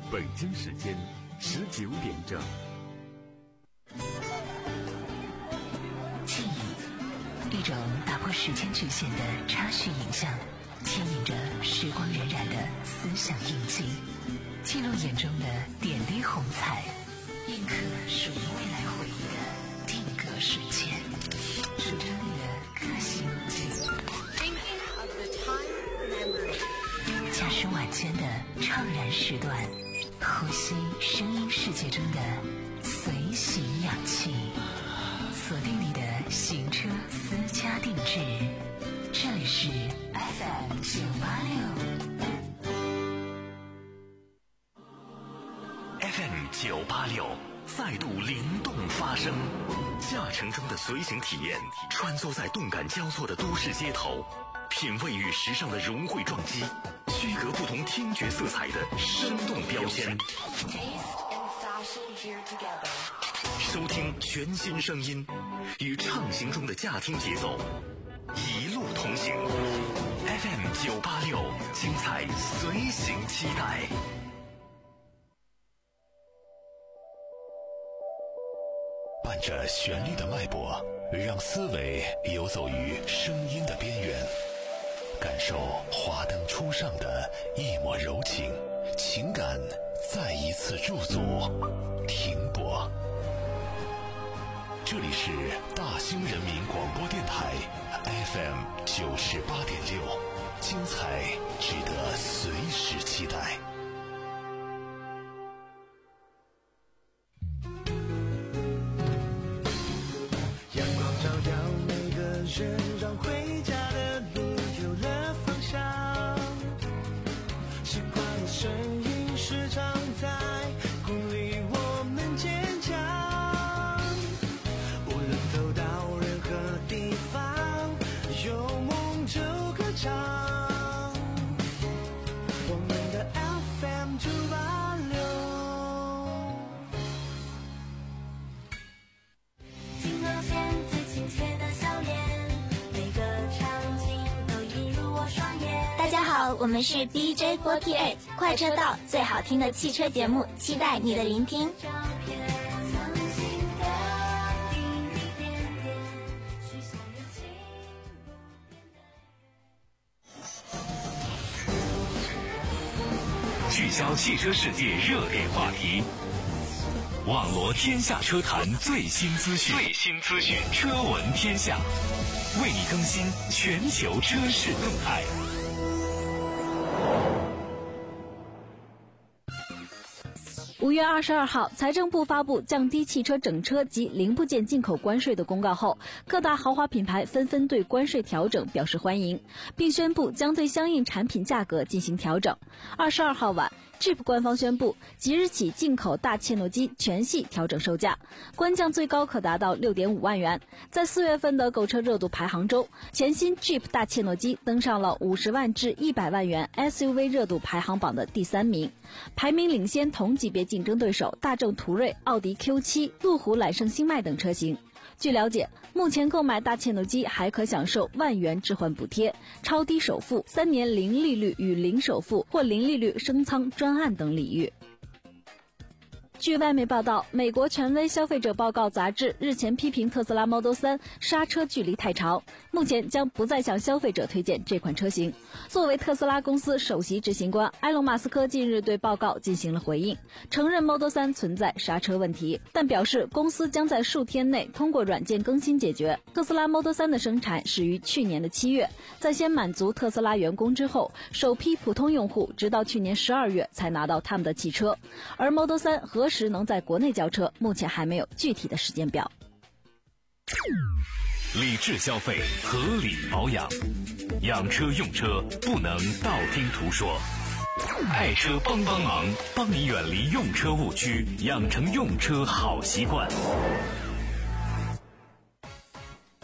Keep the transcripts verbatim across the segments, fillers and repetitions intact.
北京时间十九点整。 记忆，一种打破时间局限的插叙影像，牵引着时光荏苒的思想印记，记录眼中的点滴红彩，印刻属于未来回忆的定格瞬间，数着你的可喜怒气。驾驶晚间的怅然时段，呼吸声音世界中的随行氧气，锁定你的行车私家定制，这里是 F M 九八六 F M 九八六再度灵动发声，驾乘中的随行体验，穿梭在动感交错的都市街头，品味与时尚的融汇撞击，区隔不同听觉色彩的生动标签，收听全新声音，与畅行中的驾听节奏一路同行。 F M 九八六，精彩随行期待。伴着旋律的脉搏，让思维游走于声音的边缘，感受华灯初上的一抹柔情，情感再一次驻足停泊。这里是大兴人民广播电台 F M 九十八点六，精彩值得随时期待。 阳光照耀每个人，让回家的路有了方向。习惯的声音时常在鼓励我们坚强。无论走到任何地方，有梦就歌唱。我们的 F M 九八六。 听到弦最亲切的笑脸，每个场景都映入我双眼。 大家好，我们是 D J 四十八 快车道，最好听的汽车节目，期待你的聆听。 照片曾经的滴滴点点，许下热情不变的。 聚焦汽车世界热点话题，网罗天下车坛最新资讯，最新资讯，车闻天下，为你更新全球车市动态。 五月二十二号，财政部发布降低汽车整车及零部件进口关税的公告后，各大豪华品牌纷纷对关税调整表示欢迎，并宣布将对相应产品价格进行调整。二十二号晚，Jeep 官方宣布，即日起进口大切诺基全系调整售价，官降最高可达到 六点五万元。在四月份的购车热度排行中，全新 Jeep 大切诺基登上了五十万至一百万元 S U V 热度排行榜的第三名，排名领先同级别竞争对手大众途锐、奥迪 Q 七、路虎揽胜星脉等车型。据了解，目前购买大切诺基还可享受万元置换补贴、超低首付、三年零利率与零首付或零利率升舱专案等礼遇。据外媒报道，美国权威消费者报告杂志日前批评特斯拉 Model 三刹车距离太长，目前将不再向消费者推荐这款车型。作为特斯拉公司首席执行官，埃隆·马斯克近日对报告进行了回应，承认 Model 三存在刹车问题，但表示公司将在数天内通过软件更新解决。特斯拉 Model 三的生产始于去年的七月，在先满足特斯拉员工之后，首批普通用户直到去年十二月才拿到他们的汽车，而 Model 三何时能在国内交车，目前还没有具体的时间表。 理智消费，合理保养，养车用车不能道听途说。爱车帮帮忙，帮你远离用车误区，养成用车好习惯。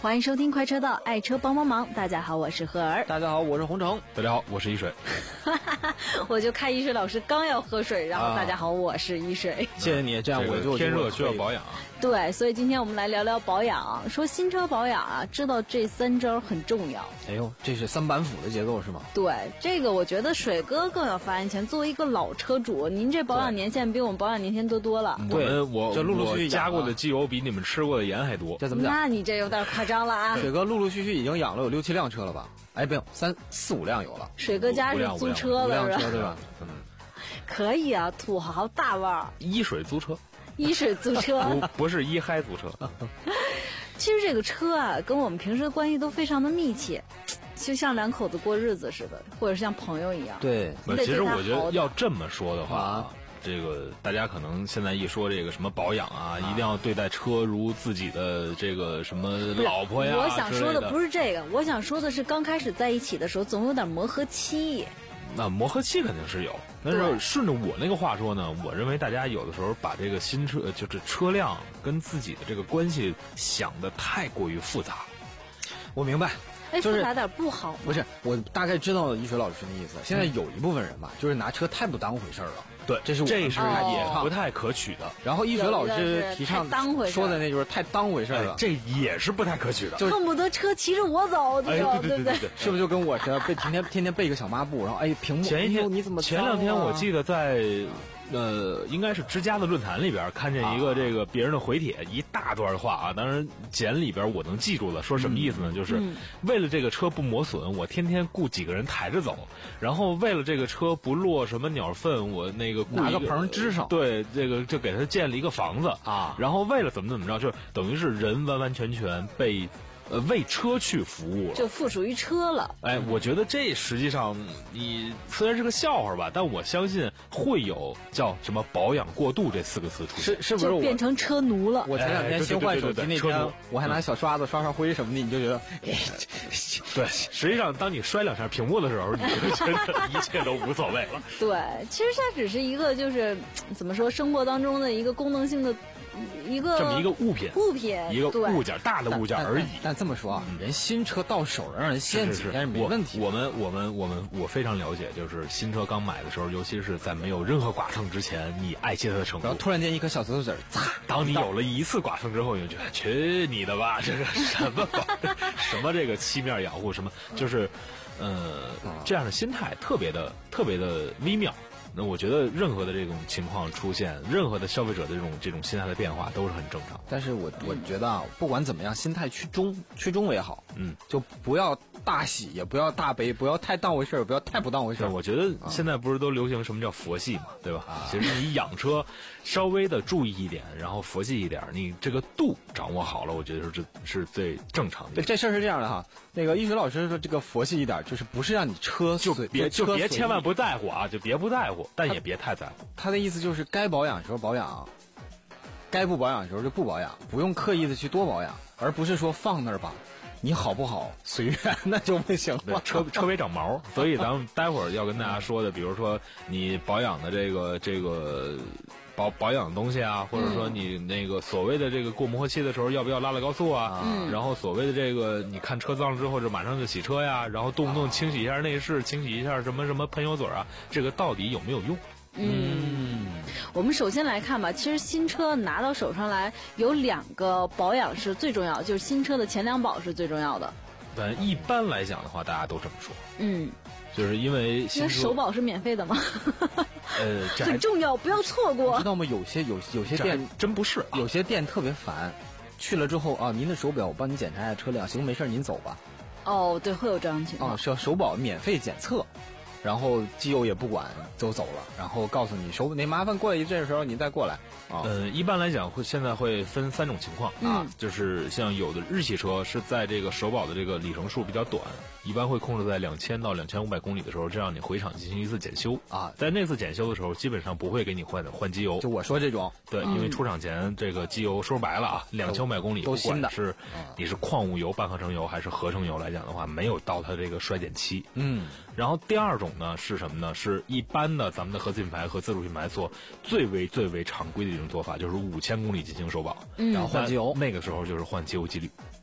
欢迎收听快车道，爱车帮帮忙。大家好，我是何儿。 大家好，我是洪城。 大家好，我是一水。 我就看一水老师刚要喝水，然后、 啊、 大家好，我是一水。 谢谢你，这样我就天热需要保养。 对，所以今天我们来聊聊保养。说新车保养啊，知道这三招很重要。 哎呦，这是三板斧的节奏是吗？ 对，这个我觉得水哥更有发言权。作为一个老车主，您这保养年限比我们保养年限多多了。 我们我这陆陆续续加过的机油比你们吃过的盐还多。 这怎么讲？ 那你这有点夸张了啊！ 水哥陆陆续续已经养了有六七辆车了吧？哎，不用，三四五辆有了。 水哥家是租车的是吧？ 车对吧？嗯， 可以啊，土豪大腕儿。 一水租车。 一水租车不不是一嗨租车。 其实这个车啊，跟我们平时的关系都非常的密切，就像两口子过日子似的，或者像朋友一样。 对， 其实我觉得要这么说的话， 啊、 这个大家可能现在一说这个什么保养啊，啊一定要对待车如自己的这个什么老婆呀。 我想说的的不是这个，我想说的是刚开始在一起的时候，总有点磨合期。 那磨合期肯定是有，但是顺着我那个话说呢，我认为大家有的时候把这个新车就是车辆跟自己的这个关系想得太过于复杂。 我明白， 哎， 就是复杂点不好吗？ 不是，我大概知道一水老师的意思。现在有一部分人吧，就是拿车太不当回事儿了。 对， 这是我这是也哦不太可取的。 然后一水老师提倡说的那就是太当回事了、 哎，这也是不太可取的。 恨不得车骑着我走， 哎、 对对对对对， 是不是就跟我似的，被天天天天背个小抹布，然后哎屏幕前一天、 哎、你怎么、啊、 前两天我记得在呃应该是之家的论坛里边看见一个这个别人的回帖、啊、一大段话啊，当然简里边我能记住了，说什么意思呢？嗯、就是为了这个车不磨损，我天天雇几个人抬着走，然后为了这个车不落什么鸟粪，我那个雇拿个棚支上， 对，这个就给他建了一个房子啊， 然后为了怎么怎么着，就是等于是人完完全全被。呃，为车去服务了， 就附属于车了。 哎，我觉得这实际上你虽然是个笑话吧，但我相信会有叫什么保养过度这四个词出现， 是是不是我变成车奴了？ 我前两天新换手机那天，我还拿小刷子刷刷灰什么的，你就觉得，哎， 对，实际上当你摔两下屏幕的时候，你就觉得一切都无所谓了。 对，其实它只是一个就是怎么说，生活当中的一个功能性的。一个这么一个物品， 物品一个物件，大的物件而已。 但, 但, 但这么说啊，嗯、人新车到手让人先体验是没问题。 我们我们我们我非常了解，就是新车刚买的时候，尤其是在没有任何剐蹭之前，你爱惜它的程度。 然后突然间一颗小石头子儿，嚓！ 当你有了一次剐蹭之后，你就觉得去你的吧，这个什么什么这个漆面养护什么，就是呃这样的心态特别的特别的微妙。那我觉得任何的这种情况出现，任何的消费者的这种这种心态的变化都是很正常。 但是我我觉得啊，不管怎么样，心态趋中趋中为好。 嗯， 就不要大喜，也不要大悲，不要太当回事儿，不要太不当回事儿。 我觉得现在不是都流行什么叫佛系嘛，对吧？啊、其实你养车稍微的注意一点，然后佛系一点，你这个度掌握好了，我觉得是这是最正常的。 对，这事儿是这样的哈。那个一水老师说这个佛系一点，就是不是让你车就别就别千万不在乎啊，就别不在乎。但也别太在乎。 他的意思就是该保养的时候保养，该不保养的时候就不保养，不用刻意的去多保养，而不是说放那儿吧，你好不好随缘，那就不行了。 车车尾长毛，所以咱们待会儿要跟大家说的，比如说你保养的这个这个保保养的东西啊，或者说你那个所谓的这个过磨合期的时候要不要拉拉高速啊， 嗯、 然后所谓的这个你看车脏了之后就马上就洗车呀，然后动不动清洗一下内饰，清洗一下什么什么喷油嘴啊，这个到底有没有用？ 嗯，我们首先来看吧，其实新车拿到手上来有两个保养是最重要的，就是新车的前两保是最重要的。 但一般来讲的话，大家都这么说。 嗯， 就是因为新车首保是免费的吗？ 呃，这很重要，不要错过。 知道吗？有些有有些店真不是、啊， 有些店特别烦，去了之后啊，您的手表我帮你检查一下车辆，行，没事您走吧。 哦，对，会有这样的情况。 啊，是手保免费检测。然后机油也不管，都走了，然后告诉你手你麻烦过来一阵的时候你再过来。 啊、呃，一般来讲会现在会分三种情况、 嗯、 啊，就是像有的日系车是在这个首保的这个里程数比较短，一般会控制在两千到两千五百公里的时候，这样你回厂进行一次检修啊， 在那次检修的时候，基本上不会给你换换机油。 就我说这种， 对， 嗯、 因为出厂前这个机油说白了啊，两千五百公里都新的， 是你是矿物油、半合成油还是合成油来讲的话，没有到它这个衰减期。 嗯， 然后第二种呢是什么呢？是一般的咱们的合资品牌和自主品牌做最为最为常规的一种做法，就是五千公里进行首保， 嗯、 然后换机油， 那个时候就是换机油机滤。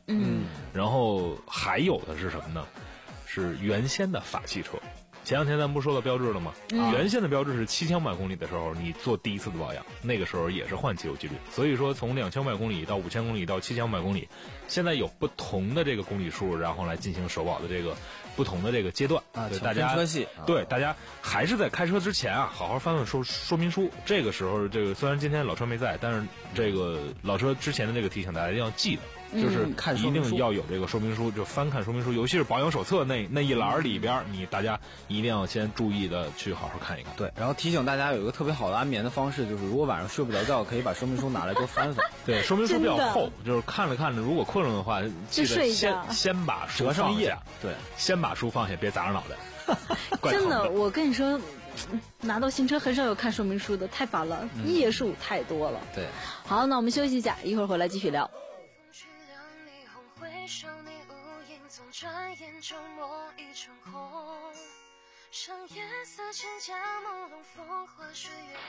嗯， 然后还有的是什么呢？是原先的法系车。前两天咱不是说到标志了吗？ 嗯、 原先的标志是七千五百公里的时候，你做第一次的保养，那个时候也是换机油机滤。所以说，从两千五百公里到五千公里到七千五百公里，现在有不同的这个公里数，然后来进行首保的这个不同的这个阶段啊。 对大家车系、 啊，对大家还是在开车之前啊，好好翻翻说说明书。这个时候，这个虽然今天老车没在，但是这个老车之前的这个提醒大家一定要记得。就是一定要有这个说明书，就翻看说明书，尤其是保养手册那那一栏里边，你大家一定要先注意的去好好看一看。 对，然后提醒大家有一个特别好的安眠的方式，就是如果晚上睡不着觉，可以把说明书拿来多翻翻。 对，说明书比较厚，就是看着看着，如果困了的话，记得先先把书放下。 对， 先把书放下，别砸着脑袋。 真的，我跟你说。拿到新车很少有看说明书的，太烦了， 嗯、 页数太多了。 对， 好，那我们休息一下，一会儿回来继续聊。像夜色千家朦胧风花雪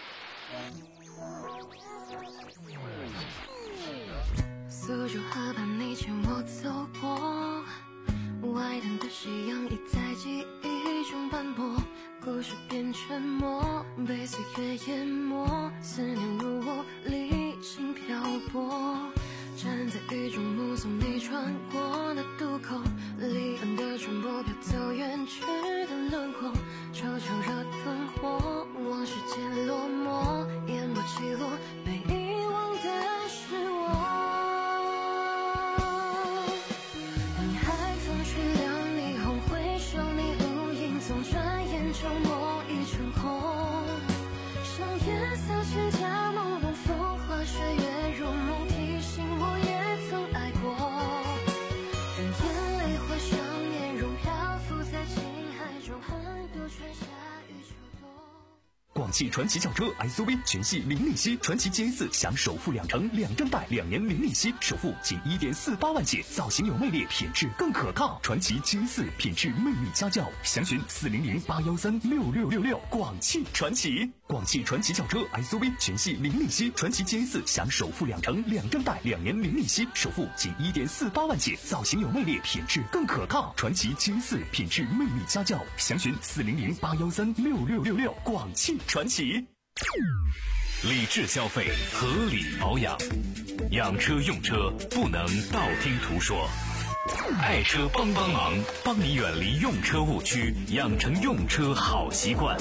月，苏州河畔你牵我走过，外滩的夕阳已在记忆中斑驳，故事变沉默，被岁月淹没，思念如我历经漂泊，站在雨中目送你穿过那渡口，离岸的船舶飘走远去的轮廓，惆怅热灯火，往事渐落寞，烟波起落，被遗忘的是我。当海风吹凉霓虹回首，你无影踪，转眼就抹一场空，像夜色千家朦胧风花雪月，如梦提醒我也曾爱过，任眼泪化想念，容漂浮在情海中，寒冬春夏与秋冬。 广汽传祺轿车 S U V 全系零利息，传祺 G A 四享首付两成，两证贷，两年零利息，首付仅一点四八万起，造型有魅力，品质更可靠。传祺 G A 四品质魅力家轿，详询四零零八幺三六六六六。广汽传祺，广汽传祺轿车 S U V 全系零利息，传祺 G A 四享首付两成，两证贷，两年零利息，首付仅一点四八万起，造型有魅力，品质更可靠。传祺 G A 四品质魅力家轿，详询四零零八幺三六六六六。广汽传祺。理智消费，合理保养，养车用车不能道听途说。爱车帮帮忙，帮你远离用车误区，养成用车好习惯。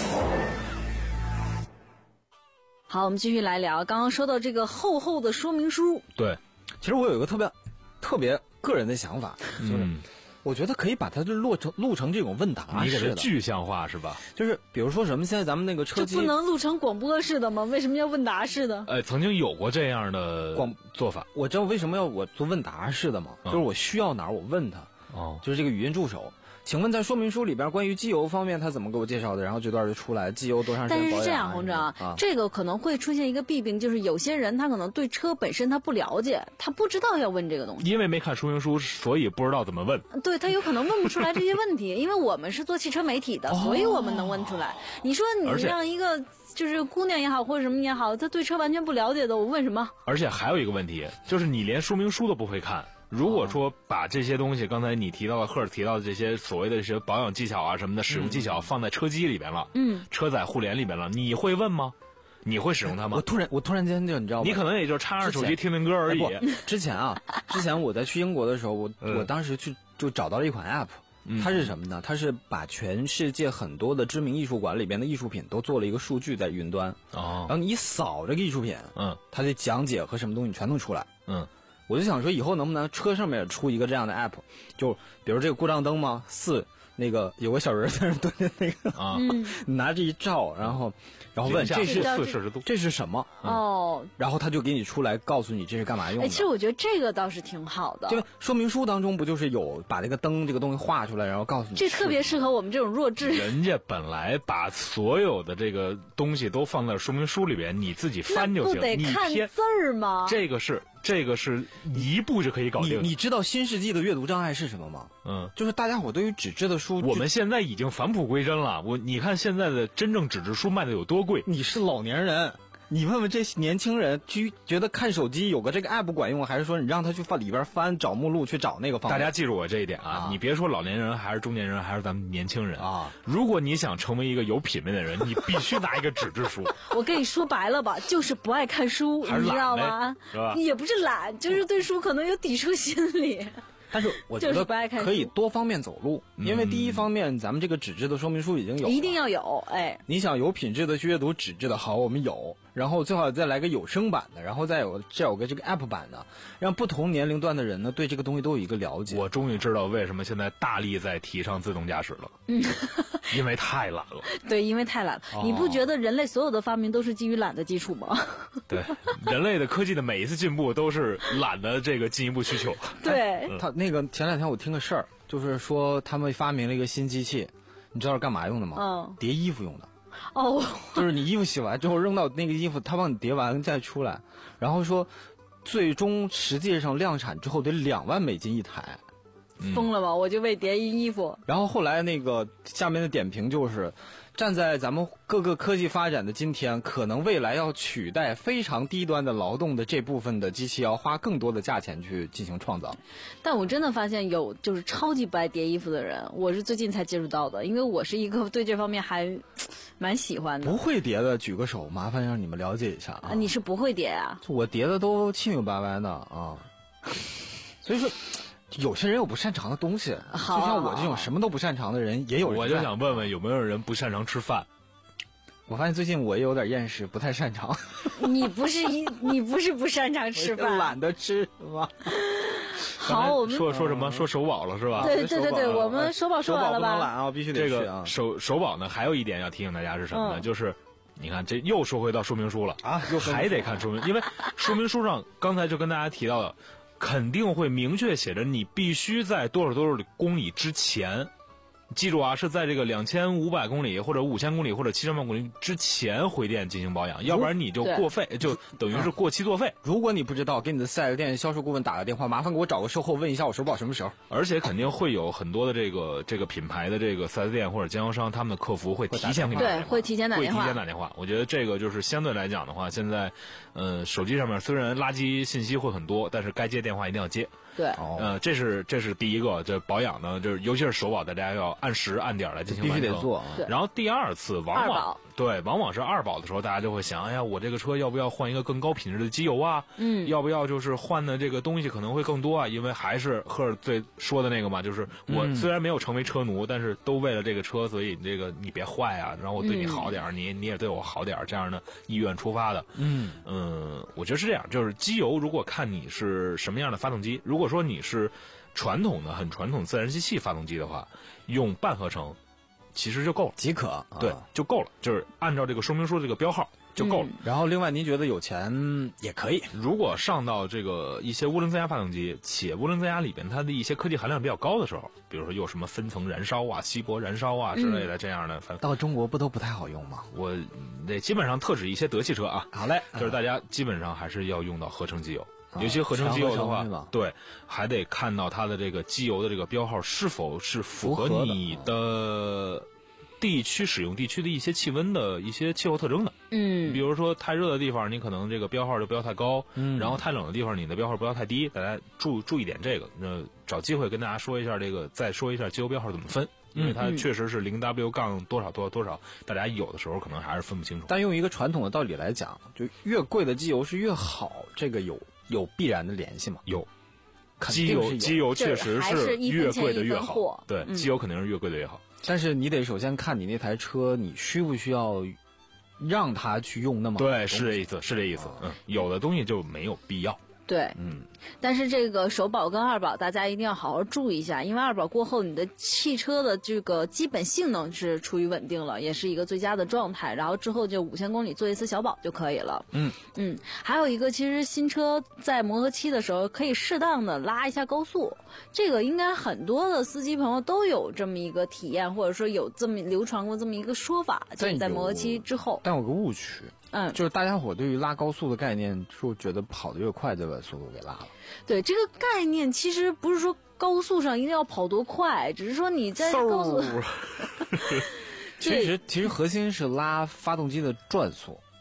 好，我们继续来聊刚刚说到这个厚厚的说明书。 对，其实我有一个特别特别个人的想法，就是、 嗯、 我觉得可以把它就录成录成这种问答式的， 你给它具象化是吧？ 就是比如说什么，现在咱们那个车机这不能录成广播式的吗？为什么要问答式的？ 呃，曾经有过这样的广做法。 我知道为什么要我做问答式的吗？嗯、就是我需要哪儿我问他， 哦， 就是这个语音助手。请问在说明书里边关于机油方面他怎么给我介绍的？然后这段就出来机油多长时间保养。 但是这样，洪章、啊，这个可能会出现一个弊病，就是有些人他可能对车本身他不了解，他不知道要问这个东西。 因为没看说明书，所以不知道怎么问。 对，他有可能问不出来这些问题，因为我们是做汽车媒体的，所以我们能问出来。你说你让一个就是姑娘也好或者什么也好，她对车完全不了解的，我问什么？ 而且还有一个问题，就是你连说明书都不会看。如果说把这些东西，刚才你提到的赫尔提到的这些所谓的这些保养技巧啊什么的使用技巧放在车机里边了， 嗯， 车载互联里边了，你会问吗？你会使用它吗？ 我突然我突然间就你知道吗？ 你可能也就插上手机听听歌而已。 哎、之前啊，之前我在去英国的时候，我、嗯、我当时去就找到了一款 app。它是什么呢？它是把全世界很多的知名艺术馆里边的艺术品都做了一个数据在云端， 哦， 然后你一扫这个艺术品， 嗯， 它的讲解和什么东西全都出来， 嗯。 我就想说，以后能不能车上面也出一个这样的 app， 就比如这个故障灯嘛，四那个有个小人在那蹲着那个啊， 拿着一照，然后然后问这是四摄氏度， 这是什么？ 哦， 然后他就给你出来告诉你这是干嘛用的。 哎，其实我觉得这个倒是挺好的。 就说明书当中不就是有把这个灯这个东西画出来，然后告诉你， 这特别适合我们这种弱智。 人家本来把所有的这个东西都放在说明书里边，你自己翻就行。 不得看字儿吗？ 这个是。这个是一步就可以搞定。 你你知道新世纪的阅读障碍是什么吗？ 嗯， 就是大家伙对于纸质的书， 我们现在已经返璞归真了。我你看现在的真正纸质书卖的有多贵？ 你是老年人， 你问问这些年轻人，就觉得看手机有个这个 app 管用，还是说你让他去翻里边翻找目录去找那个方面？ 大家记住我这一点啊，啊你别说老年人还是中年人还是咱们年轻人啊， 如果你想成为一个有品位的人，你必须拿一个纸质书。 我跟你说白了吧，就是不爱看书，你知道吗？ 是吧？ 也不是懒，就是对书可能有抵触心理。 但是我觉得可以多方面走路，因为第一方面咱们这个纸质的说明书已经有了， 一定要有。哎， 你想有品质的去阅读纸质的，好，我们有，然后最好再来个有声版的，然后再有再有个这个 app 版的，让不同年龄段的人呢对这个东西都有一个了解。 我终于知道为什么现在大力在提倡自动驾驶了，嗯，因为太懒了。 对，因为太懒了。哦、你不觉得人类所有的发明都是基于懒的基础吗？ 对，人类的科技的每一次进步都是懒的这个进一步需求。 对， 他那个前两天我听个事儿，就是说他们发明了一个新机器，你知道是干嘛用的吗？ 嗯， 叠衣服用的。 哦， 就是你衣服洗完之后扔到那个衣服，他帮你叠完再出来，然后说最终实际上量产之后得两万美金一台。 疯了吧！我就为叠衣服。 然后后来那个下面的点评就是，站在咱们各个科技发展的今天，可能未来要取代非常低端的劳动的这部分的机器，要花更多的价钱去进行创造。 但我真的发现有就是超级不爱叠衣服的人，我是最近才接触到的，因为我是一个对这方面还蛮喜欢的。 不会叠的举个手，麻烦让你们了解一下啊。 啊你是不会叠啊？ 我叠的都七扭八歪的啊，所以说。有些人有不擅长的东西，就像我这种什么都不擅长的人也有人。 我就想问问有没有人不擅长吃饭？ 我发现最近我也有点厌食，不太擅长。 你不是一你不是不擅长吃饭， 懒得吃吗？ 好，我们说说什么？说手宝了是吧？ 对对对对，我们手宝说完了吧？ 手宝不能懒啊，必须得这个手手宝呢，还有一点要提醒大家是什么呢？ 嗯、 就是。你看，这又说回到说明书了啊， 又还得看说明，因为说明书上刚才就跟大家提到的，肯定会明确写着你必须在多少多少公里之前，记住啊，是在这个两千五百公里或者五千公里或者七千万公里之前回电进行保养，要不然你就过费，就等于是过期作废。 如果你不知道，给你的四 S 店销售顾问打个电话，麻烦给我找个售后问一下我手宝什么时候。 而且肯定会有很多的这个这个品牌的这个四 S 店或者经销商，他们的客服会提前给你打电话， 对，会提前打电话， 会提前打电话。我觉得这个就是相对来讲的话，现在，呃，手机上面虽然垃圾信息会很多，但是该接电话一定要接。 对， 呃，这是这是第一个，这保养呢，就是尤其是手宝，大家要按时按点来进行完成， 必须得做。 对， 然后第二次往往对，往往是二保的时候，大家就会想，哎呀，我这个车要不要换一个更高品质的机油啊？ 嗯， 要不要就是换的这个东西可能会更多啊？因为还是赫尔最说的那个嘛，就是我虽然没有成为车奴，嗯、但是都为了这个车，所以这个你别坏啊，然后我对你好点儿，嗯、你你也对我好点儿，这样的意愿出发的。 嗯嗯，我觉得是这样，就是机油，如果看你是什么样的发动机，如果说你是传统的很传统自然吸气发动机的话，用半合成其实就够了， 即可， 对， 啊、 就够了，就是按照这个说明书这个标号就够了。 嗯、然后另外您觉得有钱也可以， 如果上到这个一些涡轮增压发动机，且涡轮增压里边它的一些科技含量比较高的时候，比如说有什么分层燃烧啊、稀薄燃烧啊之类的这样的， 嗯、到中国不都不太好用吗？ 我这基本上特指一些德系车啊。 好嘞， 就是大家基本上还是要用到合成机油。有些合成机油的话，对，还得看到它的这个机油的这个标号是否是符合你的地区使用地区的一些气温的一些气候特征的。 嗯， 比如说太热的地方，你可能这个标号就不要太高； 嗯， 然后太冷的地方，你的标号不要太低。大家注注意点这个。那找机会跟大家说一下这个，再说一下机油标号怎么分。因为它确实是零 W 杠多少多少多少，大家有的时候可能还是分不清楚。 但用一个传统的道理来讲，就越贵的机油是越好，这个有有必然的联系吗？ 有，机油机油确实是越贵的越好。对， 嗯、 机油肯定是越贵的越好。 但是你得首先看你那台车，你需不需要让它去用那么对，是这意思，是这意思。嗯，有的东西就没有必要。 对， 嗯， 但是这个首保跟二保大家一定要好好注意一下，因为二保过后你的汽车的这个基本性能是处于稳定了，也是一个最佳的状态，然后之后就五千公里做一次小保就可以了。 嗯嗯，还有一个，其实新车在磨合期的时候可以适当的拉一下高速，这个应该很多的司机朋友都有这么一个体验，或者说有这么流传过这么一个说法，就是在磨合期之后。 但有个误区。 嗯， 就是大家伙对于拉高速的概念，就觉得跑得越快就把速度给拉了。 对，这个概念其实不是说高速上一定要跑多快，只是说你在高速。 其实其实核心是拉发动机的转速，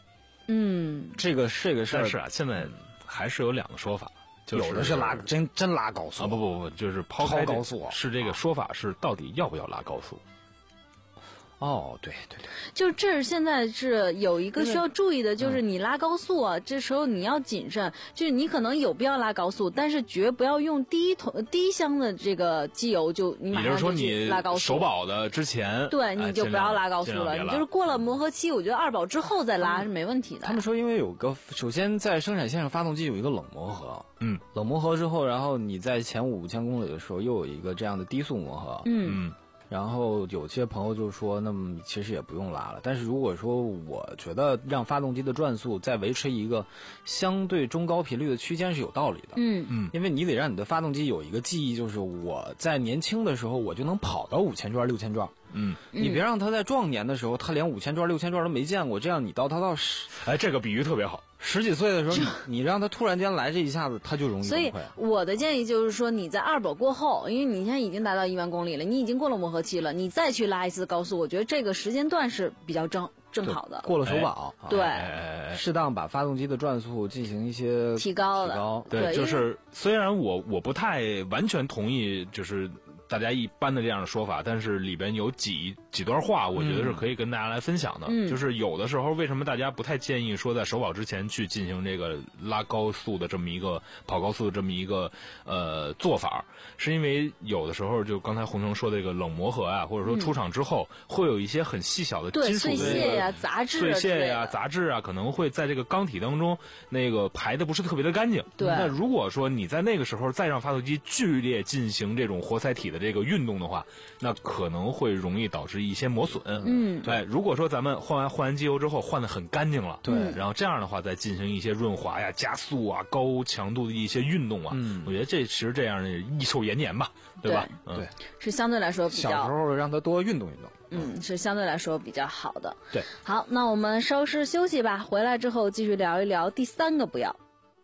嗯， 这个这个事儿， 但是啊，现在还是有两个说法。就是、 有的是拉真真拉高速啊，不不不，就是抛开高速、啊、 是这个说法是到底要不要拉高速？ 哦，对对对， 就这是现在是有一个需要注意的，就是你拉高速啊，嗯、这时候你要谨慎，就是你可能有必要拉高速，但是绝不要用第一桶第一箱的这个机油就你马上就去拉高速。 首保的之前， 对，你就不要拉高速了， 哎、 你就是过了磨合期，我觉得二保之后再拉是没问题的。 他们说，因为有个首先在生产线上发动机有一个冷磨合，嗯，冷磨合之后，然后你在前五千公里的时候又有一个这样的低速磨合， 嗯。 嗯然后有些朋友就说，那么其实也不用拉了。但是如果说我觉得让发动机的转速再维持一个相对中高频率的区间是有道理的。 嗯嗯，因为你得让你的发动机有一个记忆，就是我在年轻的时候我就能跑到五千转、六千转。 嗯， 你别让他在壮年的时候，他连五千转、六千转都没见过，这样你到他到十， 哎，这个比喻特别好。 十几岁的时候，你你让他突然间来这一下子，他就容易崩溃。 所以我的建议就是说，你在二保过后，因为你现在已经达到一万公里了，你已经过了磨合期了，你再去拉一次高速，我觉得这个时间段是比较正正好的。 过了首保， 对， 哎、适当把发动机的转速进行一些提高的。 提高对，对就是虽然我我不太完全同意，就是大家一般的这样的说法，但是里边有几几段话，我觉得是可以跟大家来分享的。 嗯、 就是有的时候，为什么大家不太建议说在首保之前去进行这个拉高速的这么一个跑高速的这么一个呃做法，是因为有的时候就刚才洪城说的这个冷磨合啊，或者说出厂之后、嗯、会有一些很细小的金属的碎屑呀、杂质、 碎屑呀、杂质啊，可能会在这个缸体当中那个排的不是特别的干净。 对。 那如果说你在那个时候再让发动机剧烈进行这种活塞体的这个运动的话，那可能会容易导致一些磨损。 嗯， 对。如果说咱们换完换完机油之后换得很干净了， 对， 然后这样的话再进行一些润滑呀、加速啊、高强度的一些运动啊，嗯，我觉得这其实这样的益寿延年吧，对吧？ 对，对， 是相对来说比较小时候让他多运动运动， 嗯，是相对来说比较好的。 对， 好，那我们稍事休息吧，回来之后继续聊一聊第三个不要。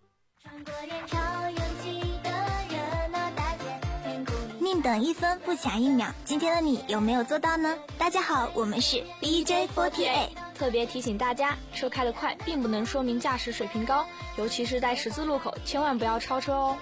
宁等一分不抢一秒，今天的你有没有做到呢？大家好，我们是 D J 四十八。 特别提醒大家，车开得快并不能说明驾驶水平高，尤其是在十字路口，千万不要超车哦。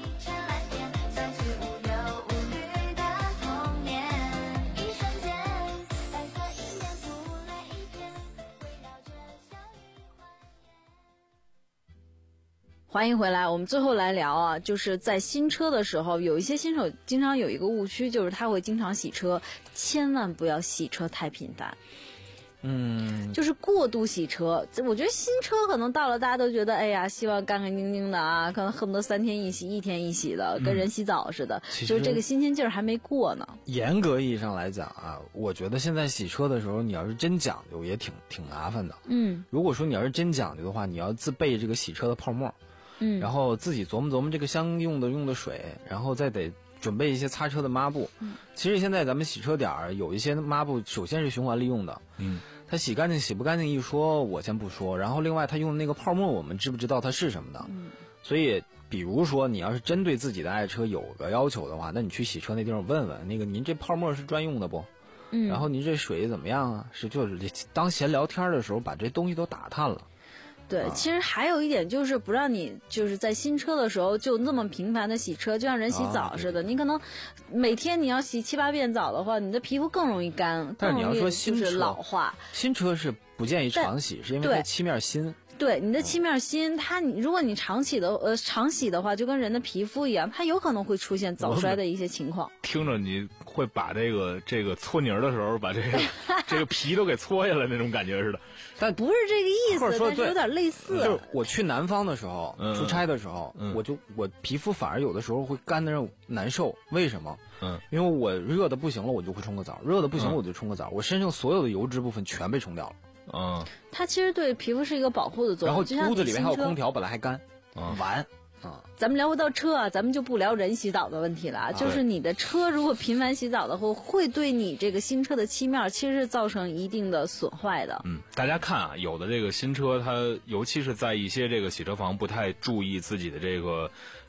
欢迎回来，我们最后来聊啊，就是在新车的时候，有一些新手经常有一个误区，就是他会经常洗车，千万不要洗车太频繁。 嗯， 就是过度洗车，我觉得新车可能到了，大家都觉得，哎呀，希望干干净净的啊，可能恨不得三天一洗、一天一洗的，跟人洗澡似的，嗯、就是这个新鲜劲儿还没过呢。 严格意义上来讲啊，我觉得现在洗车的时候，你要是真讲究，也挺挺麻烦的。 嗯， 如果说你要是真讲究的话，你要自备这个洗车的泡沫。 嗯， 然后自己琢磨琢磨这个相应的用的水，然后再得准备一些擦车的抹布。 嗯， 其实现在咱们洗车点儿有一些抹布，首先是循环利用的。 嗯， 它洗干净洗不干净一说，我先不说。然后另外它用的那个泡沫，我们知不知道它是什么的？ 嗯， 所以比如说你要是针对自己的爱车有个要求的话，那你去洗车那地方问问，那个您这泡沫是专用的不？ 嗯， 然后您这水怎么样啊？是就是当闲聊天的时候把这东西都打探了。 对，其实还有一点就是不让你就是在新车的时候就那么频繁的洗车，就像人洗澡似的。啊、你可能每天你要洗七八遍澡的话，你的皮肤更容易干， 但是你要说新车老化。 新车是不建议常洗，是因为它漆面新。 对，你的漆面新，它如果你常洗的呃常洗的话，就跟人的皮肤一样，它有可能会出现早衰的一些情况。 听着你会把这个这个搓泥儿的时候，把这个这个皮都给搓下来那种感觉似的。 但不是这个意思，但是有点类似。 就是我去南方的时候， 嗯、 出差的时候， 嗯、 我就我皮肤反而有的时候会干的让我难受。为什么？ 嗯， 因为我热的不行了，我就会冲个澡；热的不行了，我就冲个澡。我身上所有的油脂部分全被冲掉了。 嗯， 它其实对皮肤是一个保护的作用。 然后屋子里面还有空调，本来还干， 嗯， 完。啊， 咱们聊不到车啊，咱们就不聊人洗澡的问题了。啊、就是你的车如果频繁洗澡的话，会对你这个新车的漆面其实是造成一定的损坏的。 嗯，大家看啊，有的这个新车它尤其是在一些这个洗车房不太注意自己的这个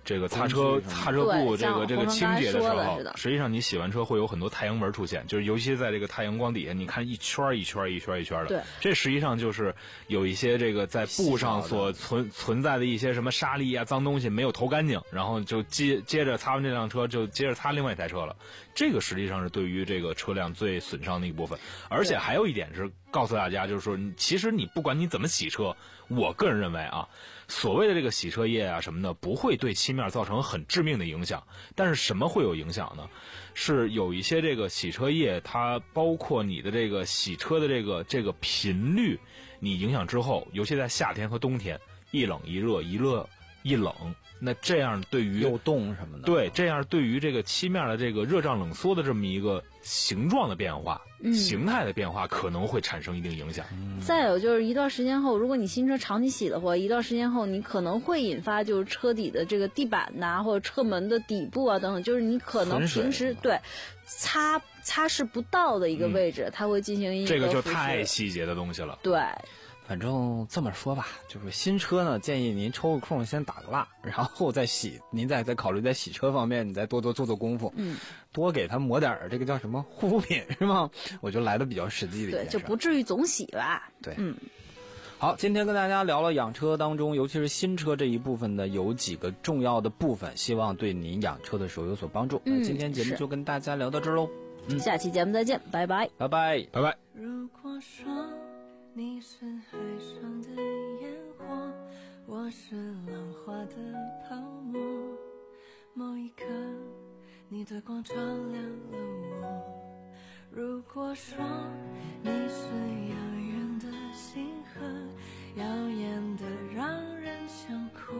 这个擦车擦车布这个这个清洁的时候， 的实际上你洗完车会有很多太阳纹出现，就是尤其在这个太阳光底下，你看一圈一圈一圈一圈的， 对， 这实际上就是有一些这个在布上所存存在的一些什么沙粒啊、脏东西没有投干净，然后就接接着擦完这辆车就接着擦另外一台车了。这个实际上是对于这个车辆最损伤的一部分。而且还有一点是告诉大家，就是说其实你不管你怎么洗车，我个人认为啊，所谓的这个洗车液啊什么的不会对漆面造成很致命的影响。但是什么会有影响呢？是有一些这个洗车液，它包括你的这个洗车的这个这个频率，你影响之后，尤其在夏天和冬天，一冷一热，一热一冷，那这样对于又冻什么的， 对，这样对于这个漆面的这个热胀冷缩的这么一个形状的变化、 嗯、 形态的变化，可能会产生一定影响。 嗯、再有就是一段时间后，如果你新车长期洗的话，一段时间后你可能会引发就是车底的这个地板呐、啊，或者车门的底部啊等等，就是你可能平时对擦擦拭不到的一个位置，嗯、它会进行一个这个就太细节的东西了。 对。 反正这么说吧，就是新车呢，建议您抽个空先打个蜡，然后再洗。您再再考虑在洗车方面，你再多多做做功夫， 嗯， 多给它抹点这个叫什么护肤品是吗？我觉得来的比较实际的一件事， 对，就不至于总洗吧。 对， 嗯。 好，今天跟大家聊了养车当中，尤其是新车这一部分呢，有几个重要的部分，希望对您养车的时候有所帮助。 嗯， 那今天节目就跟大家聊到这儿喽。 嗯，下期节目再见，拜拜， 拜拜， 拜拜。 如果说你是海上的烟火，我是浪花的泡沫，某一刻你的光照亮了我。如果说你是遥远的星河，耀眼的让人想哭，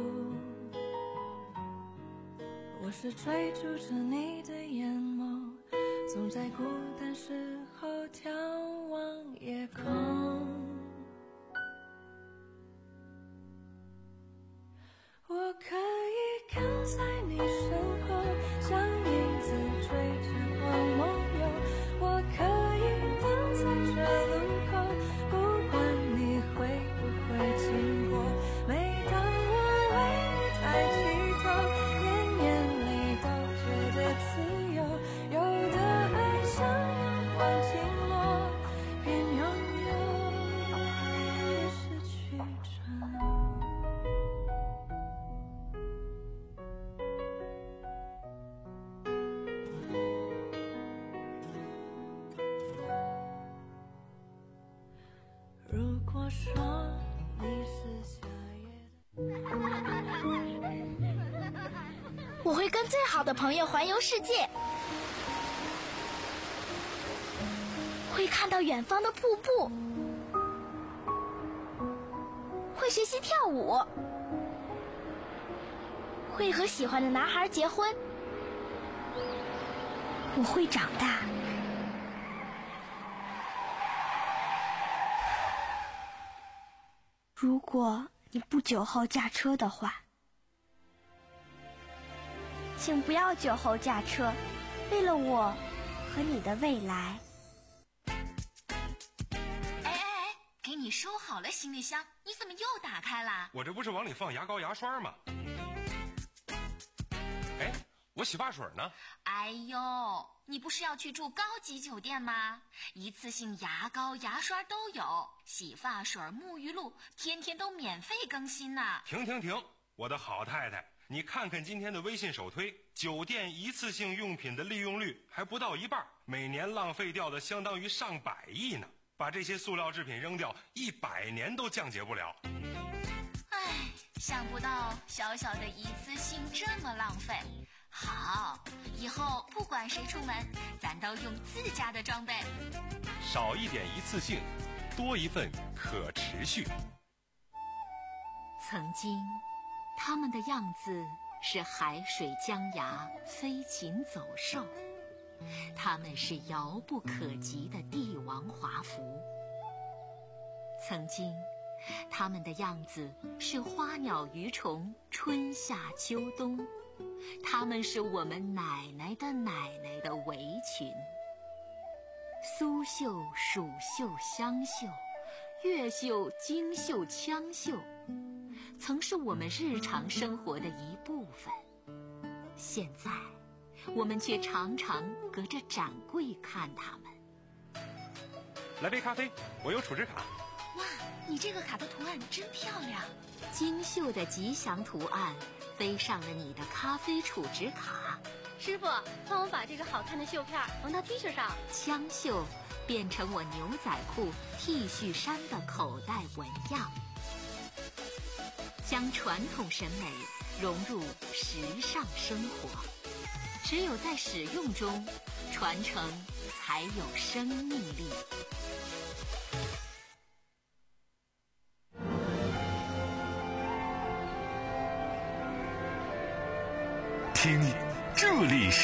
我是追逐着你的眼眸，总在孤单时候眺望夜空。我可以跟在你身后，像影子追着荒梦游。我可以等在这路口，不管你会不会经过。每当我为你抬起头，连眼泪都觉得自由。有的爱像阳光倾落，边拥有边失去着。如果说你是夏夜的，我会跟最好的朋友环游世界，会看到远方的瀑布，会学习跳舞，会和喜欢的男孩结婚。我会长大。如果你不酒后驾车的话，请不要酒后驾车，为了我和你的未来。 哎哎哎，给你收好了行李箱，你怎么又打开了？ 我这不是往里放牙膏牙刷吗？哎，我洗发水呢。 哎呦，你不是要去住高级酒店吗？一次性牙膏牙刷都有，洗发水沐浴露天天都免费更新呢。 停停停，我的好太太，你看看今天的微信首推，酒店一次性用品的利用率还不到一半，每年浪费掉的相当于上百亿呢。把这些塑料制品扔掉，一百年都降解不了。 唉，想不到小小的一次性这么浪费。好，以后不管谁出门，咱都用自家的装备。 少一点一次性，多一份可持续。 曾经，他们的样子是海水江崖、飞禽走兽，他们是遥不可及的帝王华服。曾经，他们的样子是花鸟鱼虫、春夏秋冬，他们是我们奶奶的奶奶的围裙。苏绣、蜀绣、湘绣、越绣、京绣、羌绣，曾是我们日常生活的一部分。 现在我们却常常隔着展柜看它们。 来杯咖啡，我有储值卡。 哇，你这个卡的图案真漂亮，精绣的吉祥图案飞上了你的咖啡储值卡。 师傅，帮我把这个好看的绣片缝到 T 恤上。 枪绣变成我牛仔裤、T 恤衫的口袋纹样，将传统审美融入时尚生活。只有在使用中，传承才有生命力。 听，这里是